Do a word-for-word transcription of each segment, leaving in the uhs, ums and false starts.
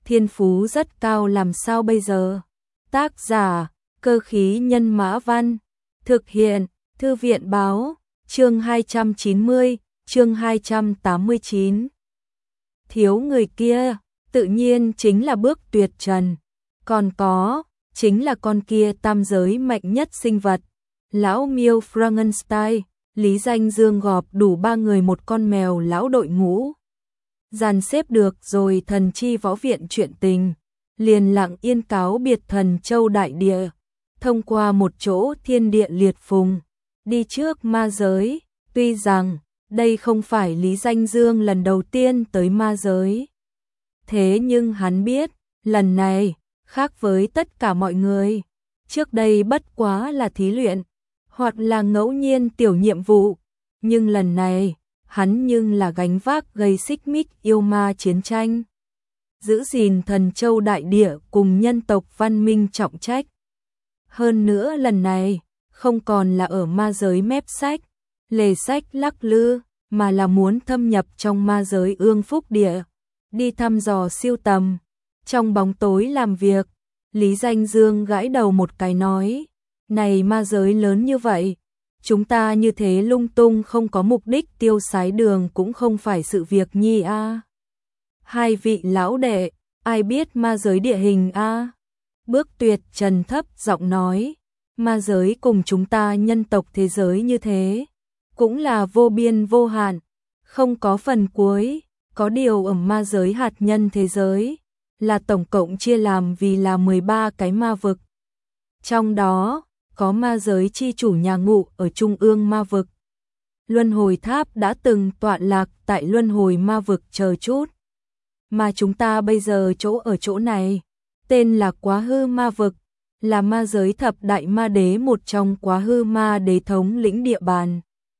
thiên phú rất cao làm sao bây giờ? Tác giả, Cơ khí nhân Mã Văn. Thực hiện, Thư viện báo, chương hai trăm chín mươi, chương hai trăm tám mươi chín. Thiếu người kia, tự nhiên chính là Bước Tuyệt Trần. Còn có, chính là con kia tam giới mạnh nhất sinh vật. Lão miêu Frankenstein, Lý Danh Dương gọp đủ ba người một con mèo lão đội ngũ. Dàn xếp được rồi thần chi võ viện chuyện tình, liền lặng yên cáo biệt Thần Châu đại địa, thông qua một chỗ thiên địa liệt phùng, đi trước ma giới. Tuy rằng đây không phải Lý Danh Dương lần đầu tiên tới ma giới, thế nhưng hắn biết, lần này khác với tất cả mọi người. Trước đây bất quá là thí luyện, hoặc là ngẫu nhiên tiểu nhiệm vụ, nhưng lần này, hắn nhưng là gánh vác gây xích mích yêu ma chiến tranh, giữ gìn Thần Châu đại địa cùng nhân tộc văn minh trọng trách. Hơn nữa lần này, không còn là ở ma giới mép sách, lề sách lắc lư, mà là muốn thâm nhập trong ma giới ương phúc địa, đi thăm dò siêu tầm. Trong bóng tối làm việc, Lý Danh Dương gãi đầu một cái nói, này ma giới lớn như vậy, chúng ta như thế lung tung không có mục đích tiêu sái đường cũng không phải sự việc nhi a. À. Hai vị lão đệ, ai biết ma giới địa hình a? À? Bước Tuyệt Trần thấp giọng nói, ma giới cùng chúng ta nhân tộc thế giới như thế, cũng là vô biên vô hạn, không có phần cuối, có điều ở ma giới hạt nhân thế giới, là tổng cộng chia làm vì là mười ba cái ma vực. Trong đó, có ma giới chi chủ nhà ngụ ở trung ương ma vực. Luân hồi tháp đã từng tọa lạc tại luân hồi ma vực chờ chút. Mà chúng ta bây giờ chỗ ở chỗ này, tên là Quá Hư ma vực, là ma giới thập đại ma đế một trong Quá Hư ma đế thống lĩnh địa bàn.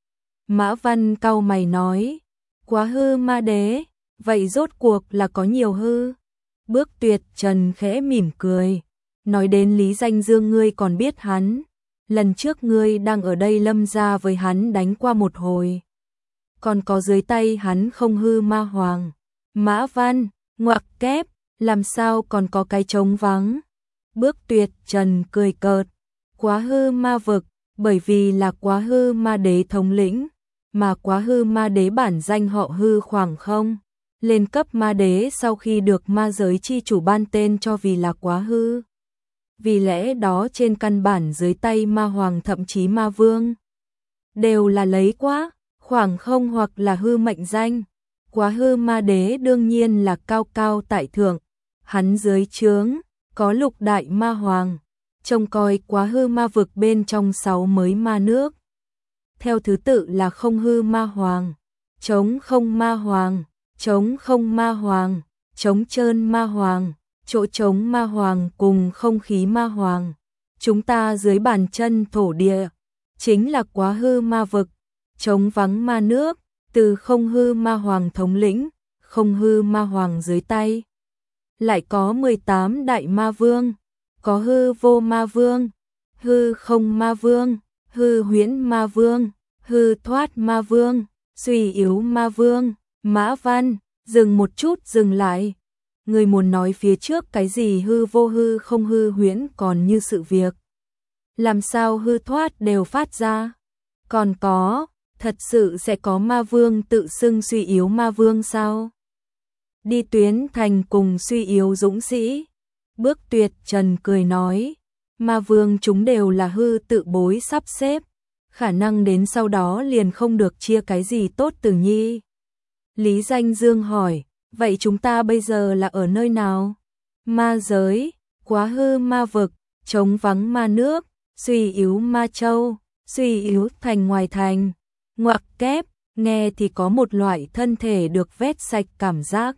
Mã Văn cau mày nói, Quá Hư ma đế, vậy rốt cuộc là có nhiều hư? Bước Tuyệt Trần khẽ mỉm cười, nói đến Lý Danh Dương ngươi còn biết hắn, lần trước ngươi đang ở đây lâm ra với hắn đánh qua một hồi. Còn có dưới tay hắn không hư ma hoàng. Mã Văn, ngoặc kép, làm sao còn có cái trống vắng? Bước Tuyệt Trần cười cợt, Quá Hư ma vực, bởi vì là Quá Hư ma đế thống lĩnh, mà Quá Hư ma đế bản danh họ Hư khoảng không. Lên cấp ma đế sau khi được ma giới chi chủ ban tên cho vì là Quá Hư. Vì lẽ đó trên căn bản dưới tay ma hoàng thậm chí ma vương, đều là lấy quá, khoảng không hoặc là hư mệnh danh. Quá Hư ma đế đương nhiên là cao cao tại thượng, hắn dưới trướng, có lục đại ma hoàng, trông coi Quá Hư ma vực bên trong sáu mới ma nước. Theo thứ tự là không hư ma hoàng, trống không ma hoàng, trống không ma hoàng, trống trơn ma hoàng, chỗ trống ma hoàng cùng không khí ma hoàng. Chúng ta dưới bàn chân thổ địa, chính là Quá Hư ma vực, trống vắng ma nước, từ không hư ma hoàng thống lĩnh, không hư ma hoàng dưới tay. Lại có mười tám đại ma vương, có hư vô ma vương, hư không ma vương, hư huyễn ma vương, hư thoát ma vương, suy yếu ma vương. Mã Văn, dừng một chút dừng lại. Người muốn nói phía trước cái gì hư vô hư không hư huyễn còn như sự việc. Làm sao hư thoát đều phát ra? Còn có, thật sự sẽ có ma vương tự xưng suy yếu ma vương sao? Đi tuyến thành cùng suy yếu dũng sĩ. Bước Tuyệt Trần cười nói, ma vương chúng đều là hư tự bối sắp xếp, khả năng đến sau đó liền không được chia cái gì tốt từ nhi. Lý Danh Dương hỏi, vậy chúng ta bây giờ là ở nơi nào? Ma giới, Quá Hư ma vực, trống vắng ma nước, suy yếu ma châu, suy yếu thành ngoài thành. Ngoặc kép, nghe thì có một loại thân thể được vét sạch cảm giác.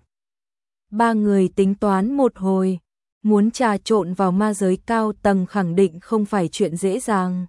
Ba người tính toán một hồi, muốn trà trộn vào ma giới cao tầng khẳng định không phải chuyện dễ dàng.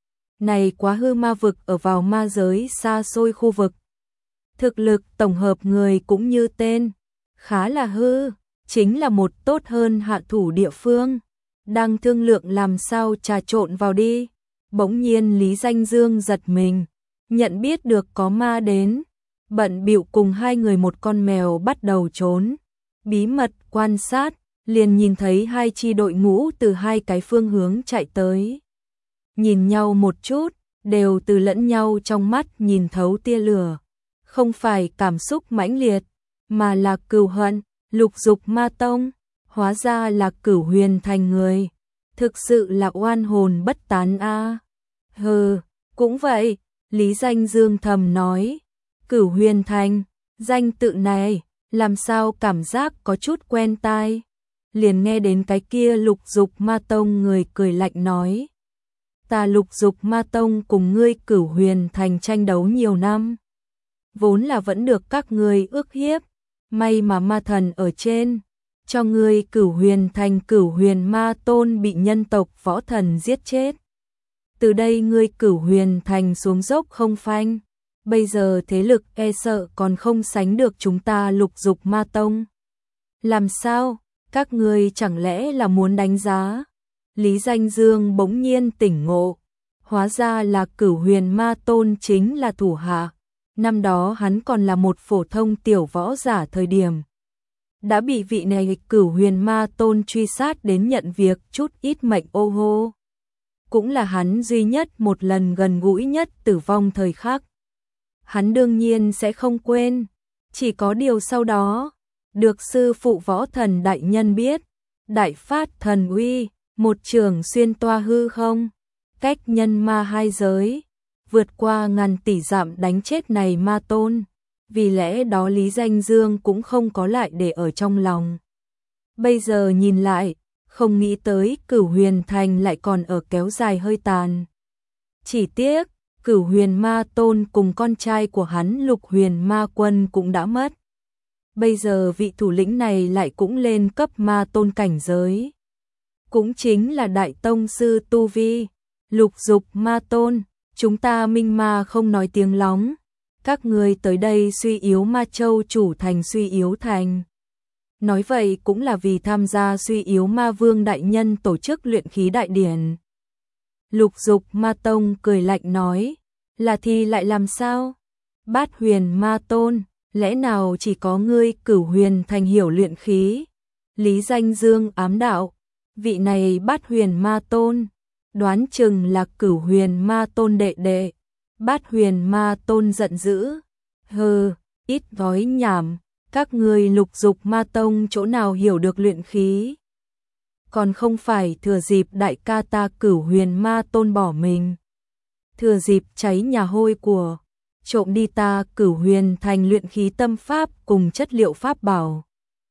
Này Quá Hư ma vực ở vào ma giới xa xôi khu vực. Thực lực tổng hợp người cũng như tên, khá là hư, chính là một tốt hơn hạ thủ địa phương. Đang thương lượng làm sao trà trộn vào đi. Bỗng nhiên Lý Danh Dương giật mình, nhận biết được có ma đến, bận bịu cùng hai người một con mèo bắt đầu trốn. bí mật quan sát, liền nhìn thấy hai chi đội ngũ từ hai cái phương hướng chạy tới. Nhìn nhau một chút, đều từ lẫn nhau trong mắt nhìn thấu tia lửa. Không phải cảm xúc mãnh liệt, mà là cừu hận. Lục Dục Ma Tông, hóa ra là Cửu Huyền Thành người. Thực sự là oan hồn bất tán a. À. Hừ, cũng vậy, Lý Danh Dương thầm nói. Cửu Huyền Thành, danh tự này, làm sao cảm giác có chút quen tai. Liền nghe đến cái kia Lục Dục Ma Tông người cười lạnh nói. Ta Lục Dục Ma Tông cùng ngươi Cửu Huyền Thành tranh đấu nhiều năm. Vốn là vẫn được các ngươi ức hiếp, may mà ma thần ở trên, cho ngươi Cửu Huyền Thành Cửu Huyền Ma Tôn bị nhân tộc võ thần giết chết. Từ đây ngươi Cửu Huyền Thành xuống dốc không phanh, bây giờ thế lực e sợ còn không sánh được chúng ta Lục Dục Ma Tông. Làm sao, các ngươi chẳng lẽ là muốn đánh giá? Lý Danh Dương bỗng nhiên tỉnh ngộ, hóa ra là Cửu Huyền Ma Tôn chính là thủ hạ. Năm đó hắn còn là một phổ thông tiểu võ giả thời điểm. Đã bị vị này Cửu Huyền Ma Tôn truy sát đến nhận việc chút ít mệnh ô hô. Cũng là hắn duy nhất một lần gần gũi nhất tử vong thời khắc. Hắn đương nhiên sẽ không quên, chỉ có điều sau đó, được sư phụ võ thần đại nhân biết, đại phát thần uy, một trường xuyên toa hư không, cách nhân ma hai giới, vượt qua ngàn tỷ dặm đánh chết này ma tôn, vì lẽ đó Lý Danh Dương cũng không có lại để ở trong lòng. Bây giờ nhìn lại, không nghĩ tới Cửu Huyền Thành lại còn ở kéo dài hơi tàn. Chỉ tiếc, Cửu Huyền Ma Tôn cùng con trai của hắn Lục Huyền Ma Quân cũng đã mất. Bây giờ vị thủ lĩnh này lại cũng lên cấp ma tôn cảnh giới. Cũng chính là Đại Tông Sư Tu Vi, Lục Dục Ma Tôn. Chúng ta minh ma không nói tiếng lóng, các người tới đây suy yếu Ma Châu chủ thành suy yếu thành. Nói vậy cũng là vì tham gia suy yếu Ma Vương đại nhân tổ chức luyện khí đại điển. Lục Dục Ma Tông cười lạnh nói, là thì lại làm sao? Bát Huyền Ma Tôn, lẽ nào chỉ có ngươi Cửu Huyền Thành hiểu luyện khí? Lý Danh Dương ám đạo, vị này Bát Huyền Ma Tôn, đoán chừng là Cửu Huyền Ma Tôn đệ đệ. Bát Huyền Ma Tôn giận dữ, hừ, ít nói nhảm, các ngươi Lục Dục Ma Tông chỗ nào hiểu được luyện khí? Còn không phải thừa dịp đại ca ta Cửu Huyền Ma Tôn bỏ mình, thừa dịp cháy nhà hôi của, trộm đi ta Cửu Huyền Thành luyện khí tâm pháp cùng chất liệu pháp bảo.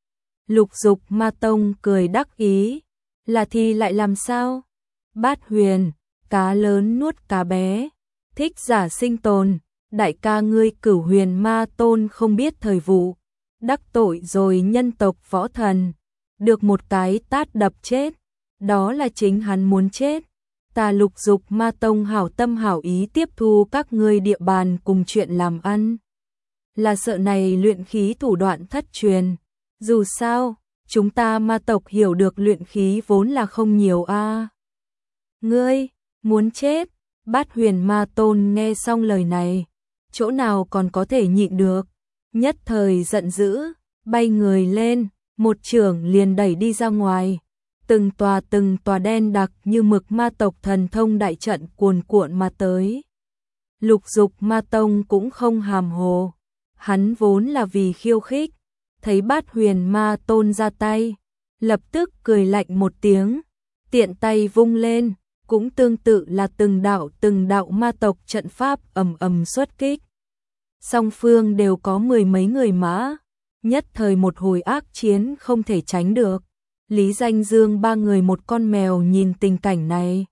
Lục Dục Ma Tông cười đắc ý, là thì lại làm sao? Bát Huyền, cá lớn nuốt cá bé, thích giả sinh tồn, đại ca ngươi Cửu Huyền Ma Tôn không biết thời vụ, đắc tội rồi nhân tộc võ thần, được một cái tát đập chết, đó là chính hắn muốn chết. Ta Lục Dục Ma Tông hảo tâm hảo ý tiếp thu các ngươi địa bàn cùng chuyện làm ăn, là sợ này luyện khí thủ đoạn thất truyền. Dù sao, chúng ta ma tộc hiểu được luyện khí vốn là không nhiều a. À. Ngươi, muốn chết? Bát Huyền Ma Tôn nghe xong lời này, chỗ nào còn có thể nhịn được, nhất thời giận dữ, bay người lên, một chưởng liền đẩy đi ra ngoài. Từng tòa từng tòa đen đặc như mực ma tộc thần thông đại trận cuồn cuộn mà tới. Lục Dục Ma Tông cũng không hàm hồ, hắn vốn là vì khiêu khích, thấy Bát Huyền Ma Tôn ra tay, lập tức cười lạnh một tiếng, tiện tay vung lên, cũng tương tự là từng đạo từng đạo ma tộc trận pháp ầm ầm xuất kích. Song phương đều có mười mấy người mã, nhất thời một hồi ác chiến không thể tránh được. Lý Danh Dương ba người một con mèo nhìn tình cảnh này.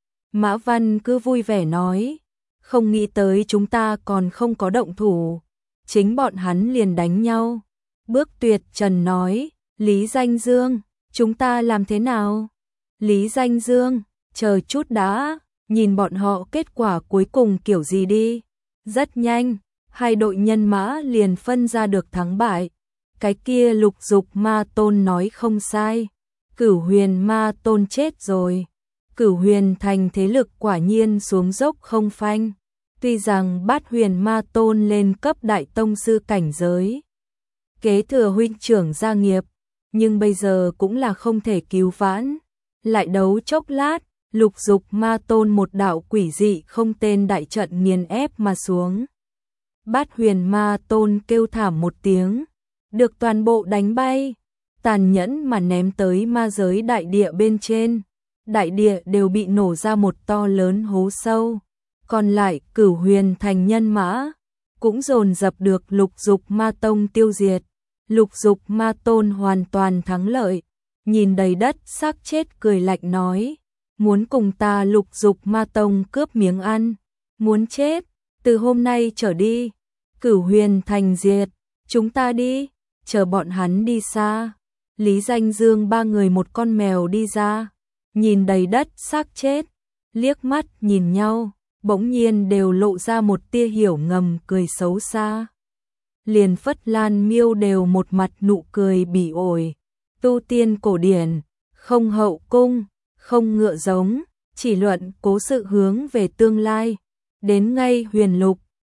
Mã Văn cứ vui vẻ nói, không nghĩ tới chúng ta còn không có động thủ, chính bọn hắn liền đánh nhau. Bước Tuyệt Trần nói, Lý Danh Dương, chúng ta làm thế nào? Lý Danh Dương, chờ chút đã, nhìn bọn họ kết quả cuối cùng kiểu gì đi. Rất nhanh, hai đội nhân mã liền phân ra được thắng bại. Cái kia Lục Dục Ma Tôn nói không sai, Cửu Huyền Ma Tôn chết rồi. Cửu Huyền Thành thế lực quả nhiên xuống dốc không phanh. Tuy rằng Bát Huyền Ma Tôn lên cấp đại tông sư cảnh giới, kế thừa huynh trưởng gia nghiệp, nhưng bây giờ cũng là không thể cứu vãn. Lại đấu chốc lát, Lục Dục Ma Tôn một đạo quỷ dị không tên đại trận nghiền ép mà xuống. Bát Huyền Ma Tôn kêu thảm một tiếng, được toàn bộ đánh bay, tàn nhẫn mà ném tới ma giới đại địa bên trên. Đại địa đều bị nổ ra một to lớn hố sâu. Còn lại Cửu Huyền Thành nhân mã cũng dồn dập được Lục Dục Ma Tông tiêu diệt. Lục Dục Ma Tôn hoàn toàn thắng lợi, nhìn đầy đất xác chết cười lạnh nói, muốn cùng ta Lục Dục Ma Tông cướp miếng ăn, muốn chết, từ hôm nay trở đi, Cửu Huyền Thành diệt, chúng ta đi, chờ bọn hắn đi xa. Lý Danh Dương ba người một con mèo đi ra, nhìn đầy đất xác chết, liếc mắt nhìn nhau, bỗng nhiên đều lộ ra một tia hiểu ngầm cười xấu xa. Liền Phất Lan Miêu đều một mặt nụ cười bỉ ổi, tu tiên cổ điển, không hậu cung, không ngựa giống, chỉ luận cố sự hướng về tương lai. Đến ngay Huyền Lục,